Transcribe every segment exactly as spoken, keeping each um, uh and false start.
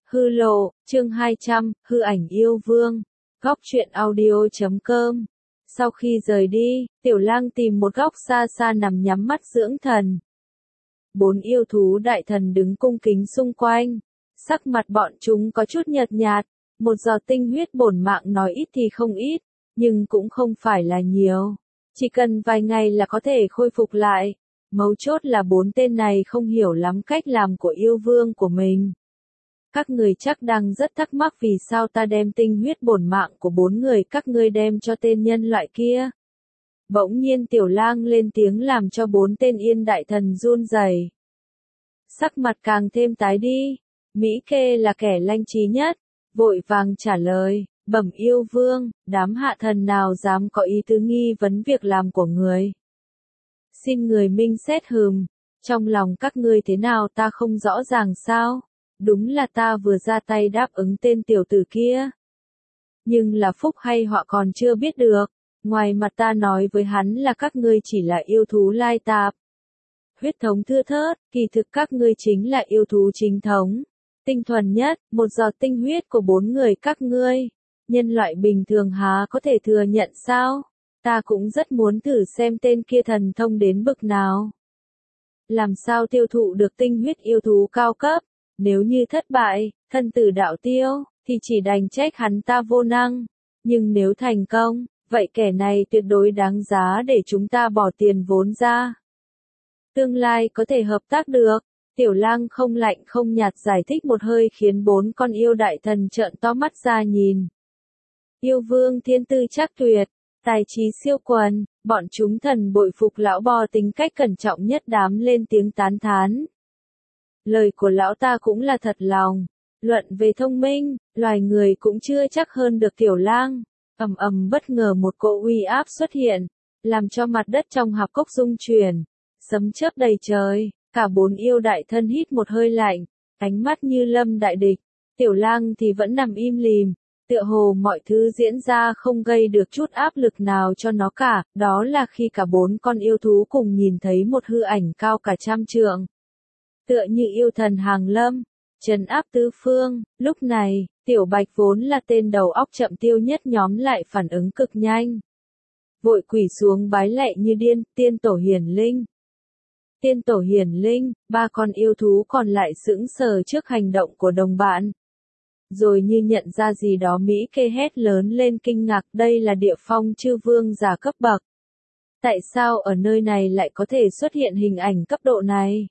Hư lộ, chương hai trăm, hư ảnh yêu vương. Góc truyện audio chấm com. Sau khi rời đi, Tiểu Lang tìm một góc xa xa nằm nhắm mắt dưỡng thần. Bốn yêu thú đại thần đứng cung kính xung quanh. Sắc mặt bọn chúng có chút nhợt nhạt, một giọt tinh huyết bổn mạng nói ít thì không ít, nhưng cũng không phải là nhiều. Chỉ cần vài ngày là có thể khôi phục lại. Mấu chốt là bốn tên này không hiểu lắm cách làm của yêu vương của mình. Các người chắc đang rất thắc mắc vì sao ta đem tinh huyết bổn mạng của bốn người các ngươi đem cho tên nhân loại kia. Bỗng nhiên Tiểu Lang lên tiếng làm cho bốn tên yên đại thần run rẩy. Sắc mặt càng thêm tái đi, Mỹ Kê là kẻ lanh trí nhất, vội vàng trả lời, bẩm yêu vương, đám hạ thần nào dám có ý tứ nghi vấn việc làm của người. Xin người minh xét hừm, trong lòng các ngươi thế nào ta không rõ ràng sao? Đúng là ta vừa ra tay đáp ứng tên tiểu tử kia. Nhưng là phúc hay họa còn chưa biết được, ngoài mặt ta nói với hắn là các ngươi chỉ là yêu thú lai tạp. Huyết thống thưa thớt, kỳ thực các ngươi chính là yêu thú chính thống. Tinh thuần nhất, một giọt tinh huyết của bốn người các ngươi. Nhân loại bình thường há có thể thừa nhận sao? Ta cũng rất muốn thử xem tên kia thần thông đến bực nào. Làm sao tiêu thụ được tinh huyết yêu thú cao cấp? Nếu như thất bại, thân tử đạo tiêu, thì chỉ đành trách hắn ta vô năng. Nhưng nếu thành công, vậy kẻ này tuyệt đối đáng giá để chúng ta bỏ tiền vốn ra. Tương lai có thể hợp tác được. Tiểu Lang không lạnh không nhạt giải thích một hơi khiến bốn con yêu đại thần trợn to mắt ra nhìn. Yêu vương thiên tư chắc tuyệt, tài trí siêu quần, bọn chúng thần bội phục lão bò tính cách cẩn trọng nhất đám lên tiếng tán thán. Lời của lão ta cũng là thật lòng. Luận về thông minh, loài người cũng chưa chắc hơn được Tiểu Lang. Ầm ầm bất ngờ một cỗ uy áp xuất hiện, làm cho mặt đất trong hạp cốc rung chuyển, sấm chớp đầy trời. Cả bốn yêu đại thân hít một hơi lạnh, ánh mắt như lâm đại địch. Tiểu Lang thì vẫn nằm im lìm, tựa hồ mọi thứ diễn ra không gây được chút áp lực nào cho nó cả. Đó là khi cả bốn con yêu thú cùng nhìn thấy một hư ảnh cao cả trăm trượng. Tựa như yêu thần hàng lâm, trấn áp tứ phương. Lúc này, Tiểu Bạch vốn là tên đầu óc chậm tiêu nhất nhóm lại phản ứng cực nhanh. Vội quỳ xuống bái lạy như điên, tiên tổ hiển linh. Tiên tổ hiển linh, ba con yêu thú còn lại sững sờ trước hành động của đồng bạn. Rồi như nhận ra gì đó Mỹ Kê hét lớn lên kinh ngạc, đây là địa phong chư vương giả cấp bậc. Tại sao ở nơi này lại có thể xuất hiện hình ảnh cấp độ này?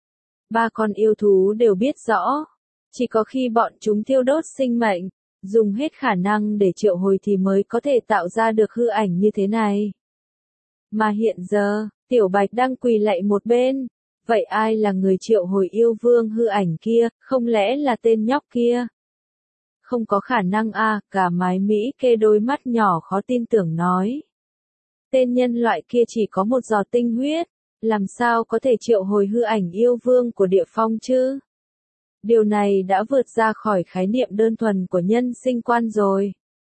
Ba con yêu thú đều biết rõ, chỉ có khi bọn chúng thiêu đốt sinh mệnh, dùng hết khả năng để triệu hồi thì mới có thể tạo ra được hư ảnh như thế này. Mà hiện giờ, Tiểu Bạch đang quỳ lạy một bên, vậy ai là người triệu hồi yêu vương hư ảnh kia, không lẽ là tên nhóc kia? Không có khả năng à, cả mái Mỹ Kê đôi mắt nhỏ khó tin tưởng nói. Tên nhân loại kia chỉ có một giọt tinh huyết, làm sao có thể triệu hồi hư ảnh yêu vương của địa phong chứ? Điều này đã vượt ra khỏi khái niệm đơn thuần của nhân sinh quan rồi.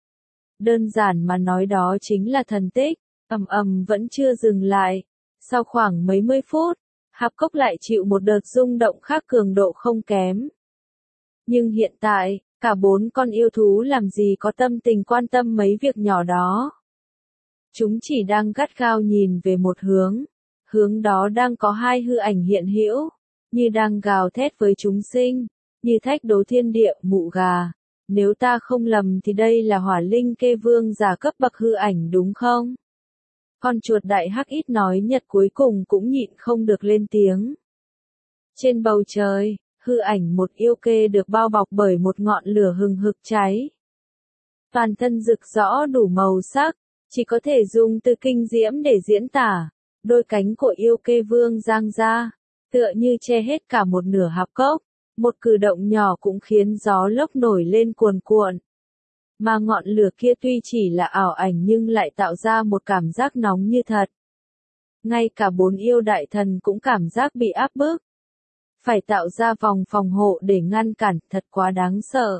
Đơn giản mà nói đó chính là thần tích. Ầm ầm vẫn chưa dừng lại. Sau khoảng mấy mươi phút, hạp cốc lại chịu một đợt rung động khác cường độ không kém. Nhưng hiện tại, cả bốn con yêu thú làm gì có tâm tình quan tâm mấy việc nhỏ đó. Chúng chỉ đang gắt gao nhìn về một hướng. Hướng đó đang có hai hư ảnh hiện hữu, như đang gào thét với chúng sinh, như thách đố thiên địa, mụ gà. Nếu ta không lầm thì đây là hỏa linh kê vương giả cấp bậc hư ảnh đúng không? Con chuột đại hắc ít nói nhật cuối cùng cũng nhịn không được lên tiếng. Trên bầu trời, hư ảnh một yêu kê được bao bọc bởi một ngọn lửa hừng hực cháy. Toàn thân rực rõ đủ màu sắc, chỉ có thể dùng từ kinh diễm để diễn tả. Đôi cánh của yêu kê vương giang ra, tựa như che hết cả một nửa hạp cốc. Một cử động nhỏ cũng khiến gió lốc nổi lên cuồn cuộn. Mà ngọn lửa kia tuy chỉ là ảo ảnh nhưng lại tạo ra một cảm giác nóng như thật. Ngay cả bốn yêu đại thần cũng cảm giác bị áp bức. Phải tạo ra vòng phòng hộ để ngăn cản, thật quá đáng sợ.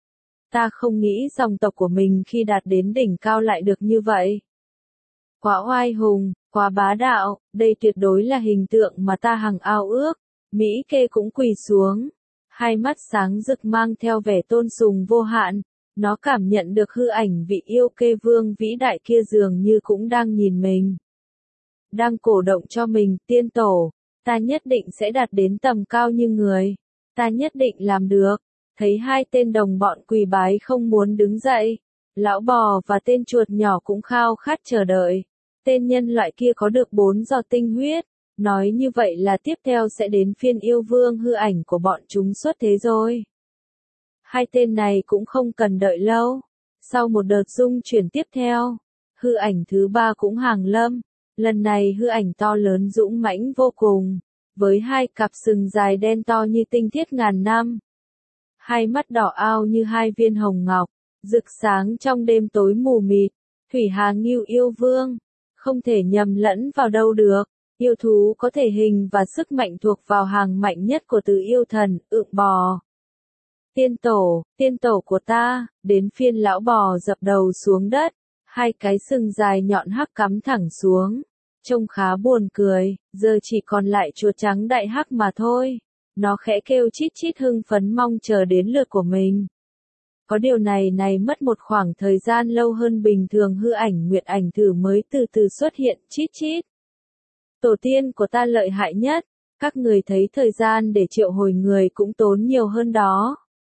Ta không nghĩ dòng tộc của mình khi đạt đến đỉnh cao lại được như vậy. Quá oai hùng, quá bá đạo, đây tuyệt đối là hình tượng mà ta hằng ao ước. Mỹ Kê cũng quỳ xuống. Hai mắt sáng rực mang theo vẻ tôn sùng vô hạn, nó cảm nhận được hư ảnh vị yêu kê vương vĩ đại kia dường như cũng đang nhìn mình. Đang cổ động cho mình, tiên tổ, ta nhất định sẽ đạt đến tầm cao như người, ta nhất định làm được. Thấy hai tên đồng bọn quỳ bái không muốn đứng dậy, lão bò và tên chuột nhỏ cũng khao khát chờ đợi. Tên nhân loại kia có được bốn giọt tinh huyết, nói như vậy là tiếp theo sẽ đến phiên yêu vương hư ảnh của bọn chúng xuất thế rồi. Hai tên này cũng không cần đợi lâu. Sau một đợt dung chuyển tiếp theo, hư ảnh thứ ba cũng hàng lâm. Lần này hư ảnh to lớn dũng mãnh vô cùng, với hai cặp sừng dài đen to như tinh thiết ngàn năm. Hai mắt đỏ ao như hai viên hồng ngọc, rực sáng trong đêm tối mù mịt. Thủy Hà Ngưu yêu vương, không thể nhầm lẫn vào đâu được. Yêu thú có thể hình và sức mạnh thuộc vào hàng mạnh nhất của tứ yêu thần, ượng bò. Tiên tổ, tiên tổ của ta, đến phiên lão bò dập đầu xuống đất, hai cái sừng dài nhọn hắc cắm thẳng xuống. Trông khá buồn cười, giờ chỉ còn lại chuột trắng đại hắc mà thôi. Nó khẽ kêu chít chít hưng phấn mong chờ đến lượt của mình. Có điều này này mất một khoảng thời gian lâu hơn bình thường hư ảnh nguyệt ảnh thử mới từ từ xuất hiện chít chít. Tổ tiên của ta lợi hại nhất, các người thấy thời gian để triệu hồi người cũng tốn nhiều hơn đó.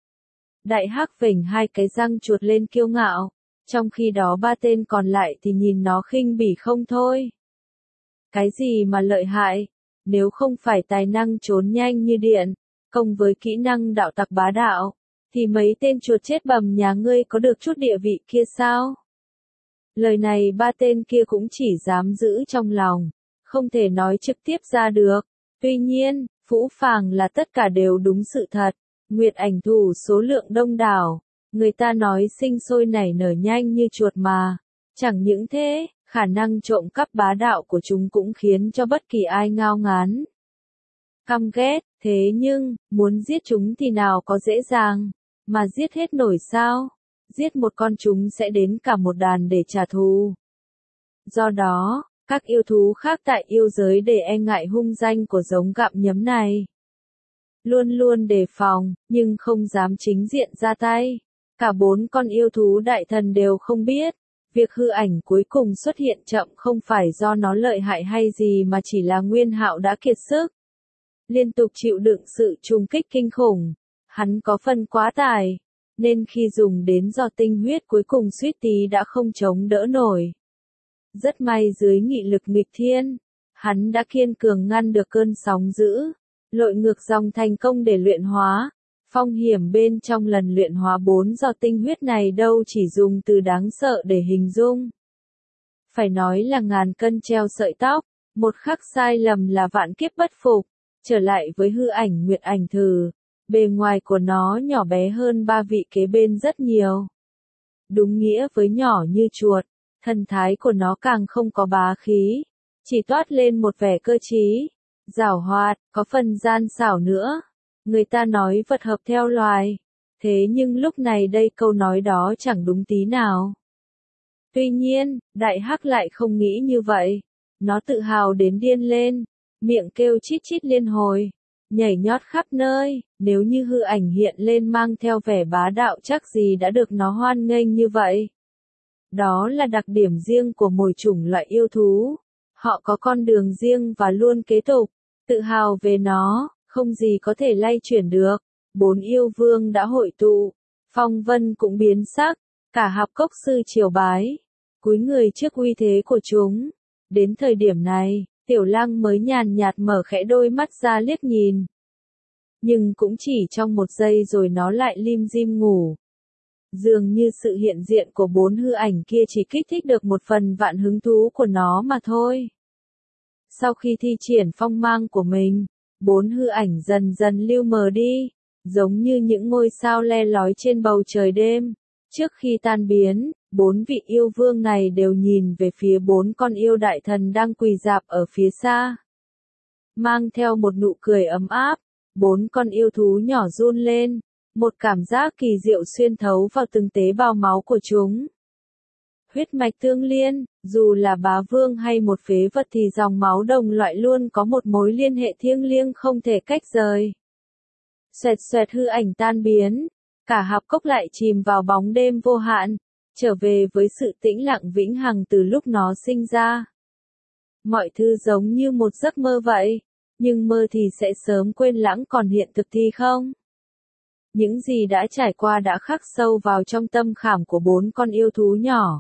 Đại hắc vểnh hai cái răng chuột lên kiêu ngạo, trong khi đó ba tên còn lại thì nhìn nó khinh bỉ không thôi. Cái gì mà lợi hại, nếu không phải tài năng trốn nhanh như điện, cộng với kỹ năng đạo tặc bá đạo, thì mấy tên chuột chết bầm nhà ngươi có được chút địa vị kia sao? Lời này ba tên kia cũng chỉ dám giữ trong lòng, không thể nói trực tiếp ra được. Tuy nhiên, phũ phàng là tất cả đều đúng sự thật. Nguyệt ảnh thủ số lượng đông đảo, người ta nói sinh sôi nảy nở nhanh như chuột mà. Chẳng những thế, khả năng trộm cắp bá đạo của chúng cũng khiến cho bất kỳ ai ngao ngán. Căm ghét, thế nhưng, muốn giết chúng thì nào có dễ dàng, mà giết hết nổi sao? Giết một con chúng sẽ đến cả một đàn để trả thù. Do đó, các yêu thú khác tại yêu giới để e ngại hung danh của giống gặm nhấm này. Luôn luôn đề phòng, nhưng không dám chính diện ra tay. Cả bốn con yêu thú đại thần đều không biết. Việc hư ảnh cuối cùng xuất hiện chậm không phải do nó lợi hại hay gì mà chỉ là Nguyên Hạo đã kiệt sức. Liên tục chịu đựng sự trùng kích kinh khủng. Hắn có phần quá tài, nên khi dùng đến giọt tinh huyết cuối cùng suýt tí đã không chống đỡ nổi. Rất may dưới nghị lực nghịch thiên, hắn đã kiên cường ngăn được cơn sóng dữ, lội ngược dòng thành công để luyện hóa. Phong hiểm bên trong lần luyện hóa bốn giọt tinh huyết này đâu chỉ dùng từ đáng sợ để hình dung. Phải nói là ngàn cân treo sợi tóc, một khắc sai lầm là vạn kiếp bất phục. Trở lại với hư ảnh nguyệt ảnh thử, bề ngoài của nó nhỏ bé hơn ba vị kế bên rất nhiều. Đúng nghĩa với nhỏ như chuột, thần thái của nó càng không có bá khí, chỉ toát lên một vẻ cơ trí, giảo hoạt, có phần gian xảo nữa. Người ta nói vật hợp theo loài, thế nhưng lúc này đây câu nói đó chẳng đúng tí nào. Tuy nhiên, đại hắc lại không nghĩ như vậy. Nó tự hào đến điên lên, miệng kêu chít chít liên hồi, nhảy nhót khắp nơi. Nếu như hư ảnh hiện lên mang theo vẻ bá đạo chắc gì đã được nó hoan nghênh như vậy. Đó là đặc điểm riêng của mỗi chủng loại yêu thú. Họ có con đường riêng và luôn kế tục, tự hào về nó, không gì có thể lay chuyển được. Bốn yêu vương đã hội tụ, phong vân cũng biến sắc, cả hạp cốc sư triều bái, cúi người trước uy thế của chúng. Đến thời điểm này, Tiểu Lang mới nhàn nhạt mở khẽ đôi mắt ra liếc nhìn. Nhưng cũng chỉ trong một giây rồi nó lại lim dim ngủ. Dường như sự hiện diện của bốn hư ảnh kia chỉ kích thích được một phần vạn hứng thú của nó mà thôi. Sau khi thi triển phong mang của mình, bốn hư ảnh dần dần lưu mờ đi, giống như những ngôi sao le lói trên bầu trời đêm. Trước khi tan biến, bốn vị yêu vương này đều nhìn về phía bốn con yêu đại thần đang quỳ rạp ở phía xa. Mang theo một nụ cười ấm áp, bốn con yêu thú nhỏ run lên, một cảm giác kỳ diệu xuyên thấu vào từng tế bào máu của chúng. Huyết mạch tương liên, dù là bá vương hay một phế vật thì dòng máu đồng loại luôn có một mối liên hệ thiêng liêng không thể cách rời. Xoẹt xoẹt hư ảnh tan biến, cả hạp cốc lại chìm vào bóng đêm vô hạn, trở về với sự tĩnh lặng vĩnh hằng từ lúc nó sinh ra. Mọi thứ giống như một giấc mơ vậy, nhưng mơ thì sẽ sớm quên lãng, còn hiện thực thì không. Những gì đã trải qua đã khắc sâu vào trong tâm khảm của bốn con yêu thú nhỏ.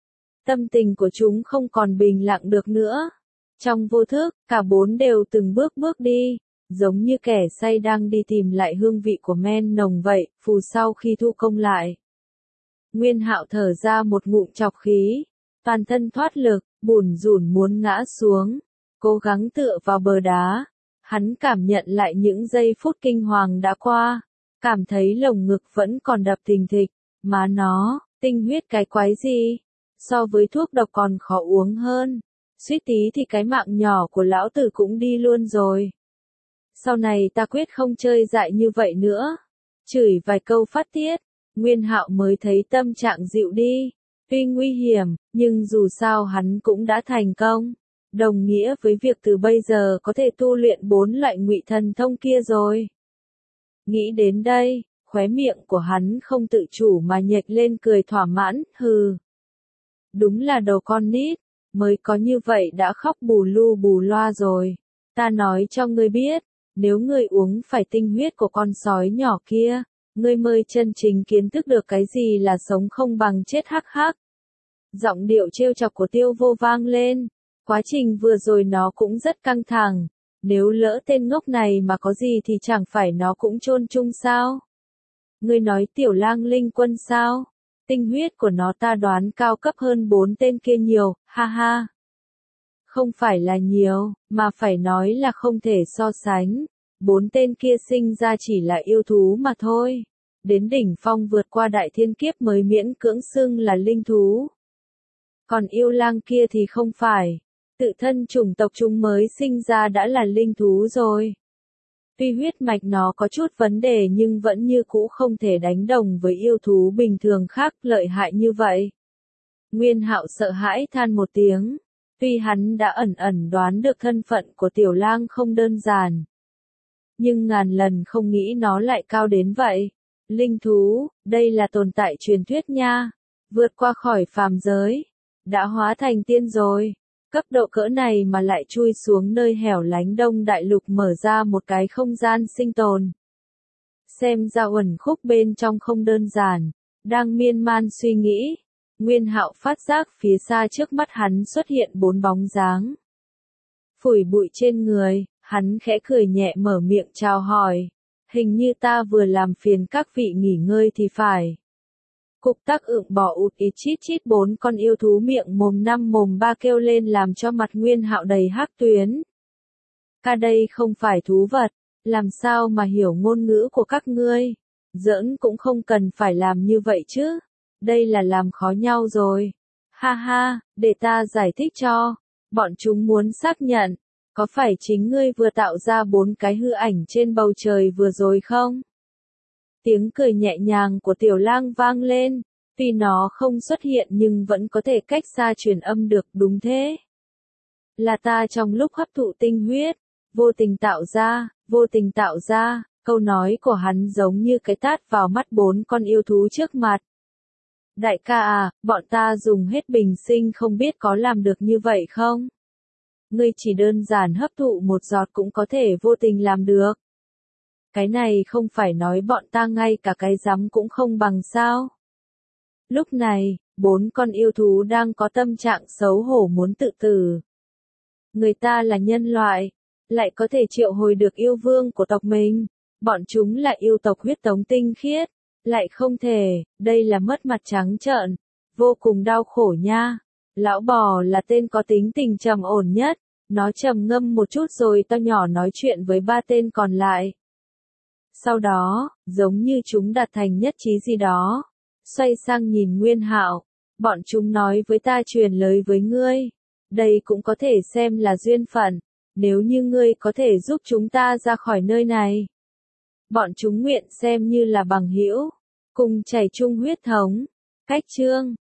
Tâm tình của chúng không còn bình lặng được nữa. Trong vô thức, cả bốn đều từng bước bước đi, giống như kẻ say đang đi tìm lại hương vị của men nồng vậy, phù sau khi thu công lại. Nguyên Hạo thở ra một ngụm trọc khí, toàn thân thoát lực, bủn rủn muốn ngã xuống, cố gắng tựa vào bờ đá. Hắn cảm nhận lại những giây phút kinh hoàng đã qua, cảm thấy lồng ngực vẫn còn đập thình thịch, má nó, tinh huyết cái quái gì, so với thuốc độc còn khó uống hơn, suýt tí thì cái mạng nhỏ của lão tử cũng đi luôn rồi. Sau này ta quyết không chơi dại như vậy nữa. Chửi vài câu phát tiết, Nguyên Hạo mới thấy tâm trạng dịu đi. Tuy nguy hiểm, nhưng dù sao hắn cũng đã thành công, đồng nghĩa với việc từ bây giờ có thể tu luyện bốn loại ngụy thần thông kia rồi. Nghĩ đến đây, khóe miệng của hắn không tự chủ mà nhếch lên cười thỏa mãn, hừ. Đúng là đồ con nít, mới có như vậy đã khóc bù lu bù loa rồi. Ta nói cho ngươi biết, nếu ngươi uống phải tinh huyết của con sói nhỏ kia, ngươi mới chân chính kiến thức được cái gì là sống không bằng chết hắc hắc. Giọng điệu trêu chọc của Tiêu Vô vang lên, quá trình vừa rồi nó cũng rất căng thẳng, nếu lỡ tên ngốc này mà có gì thì chẳng phải nó cũng chôn chung sao? Ngươi nói Tiểu Lang Linh Quân sao? Tinh huyết của nó ta đoán cao cấp hơn bốn tên kia nhiều, ha ha. Không phải là nhiều, mà phải nói là không thể so sánh. Bốn tên kia sinh ra chỉ là yêu thú mà thôi. Đến đỉnh phong vượt qua đại thiên kiếp mới miễn cưỡng xưng là linh thú. Còn yêu lang kia thì không phải. Tự thân chủng tộc chúng mới sinh ra đã là linh thú rồi. Tuy huyết mạch nó có chút vấn đề nhưng vẫn như cũ không thể đánh đồng với yêu thú bình thường khác lợi hại như vậy. Nguyên Hạo sợ hãi than một tiếng. Tuy hắn đã ẩn ẩn đoán được thân phận của Tiểu Lang không đơn giản. Nhưng ngàn lần không nghĩ nó lại cao đến vậy. Linh thú, đây là tồn tại truyền thuyết nha. Vượt qua khỏi phàm giới. Đã hóa thành tiên rồi. Cấp độ cỡ này mà lại chui xuống nơi hẻo lánh Đông Đại Lục mở ra một cái không gian sinh tồn. Xem ra uẩn khúc bên trong không đơn giản. Đang miên man suy nghĩ. Nguyên Hạo phát giác phía xa trước mắt hắn xuất hiện bốn bóng dáng. Phủi bụi trên người, hắn khẽ cười nhẹ mở miệng chào hỏi. Hình như ta vừa làm phiền các vị nghỉ ngơi thì phải. Cục tắc ựng bỏ ụt ít chít chít bốn con yêu thú miệng mồm năm mồm ba kêu lên làm cho mặt Nguyên Hạo đầy hắc tuyến. Ca đây không phải thú vật, làm sao mà hiểu ngôn ngữ của các ngươi. Giỡn cũng không cần phải làm như vậy chứ. Đây là làm khó nhau rồi. Ha ha, để ta giải thích cho. Bọn chúng muốn xác nhận, có phải chính ngươi vừa tạo ra bốn cái hư ảnh trên bầu trời vừa rồi không? Tiếng cười nhẹ nhàng của Tiểu Lang vang lên, tuy nó không xuất hiện nhưng vẫn có thể cách xa truyền âm được, đúng thế. Là ta trong lúc hấp thụ tinh huyết, vô tình tạo ra, vô tình tạo ra, câu nói của hắn giống như cái tát vào mắt bốn con yêu thú trước mặt. Đại ca à, bọn ta dùng hết bình sinh không biết có làm được như vậy không? Ngươi chỉ đơn giản hấp thụ một giọt cũng có thể vô tình làm được. Cái này không phải nói bọn ta ngay cả cái rắm cũng không bằng sao? Lúc này, bốn con yêu thú đang có tâm trạng xấu hổ muốn tự tử. Người ta là nhân loại, lại có thể triệu hồi được yêu vương của tộc mình. Bọn chúng là yêu tộc huyết thống tinh khiết. Lại không thể, đây là mất mặt trắng trợn, vô cùng đau khổ nha. Lão bò là tên có tính tình trầm ổn nhất, nó trầm ngâm một chút rồi to nhỏ nói chuyện với ba tên còn lại. Sau đó, giống như chúng đạt thành nhất trí gì đó, xoay sang nhìn Nguyên Hạo, bọn chúng nói với ta truyền lời với ngươi, đây cũng có thể xem là duyên phận, nếu như ngươi có thể giúp chúng ta ra khỏi nơi này. Bọn chúng nguyện xem như là bằng hữu, cùng chảy chung huyết thống. Cách chương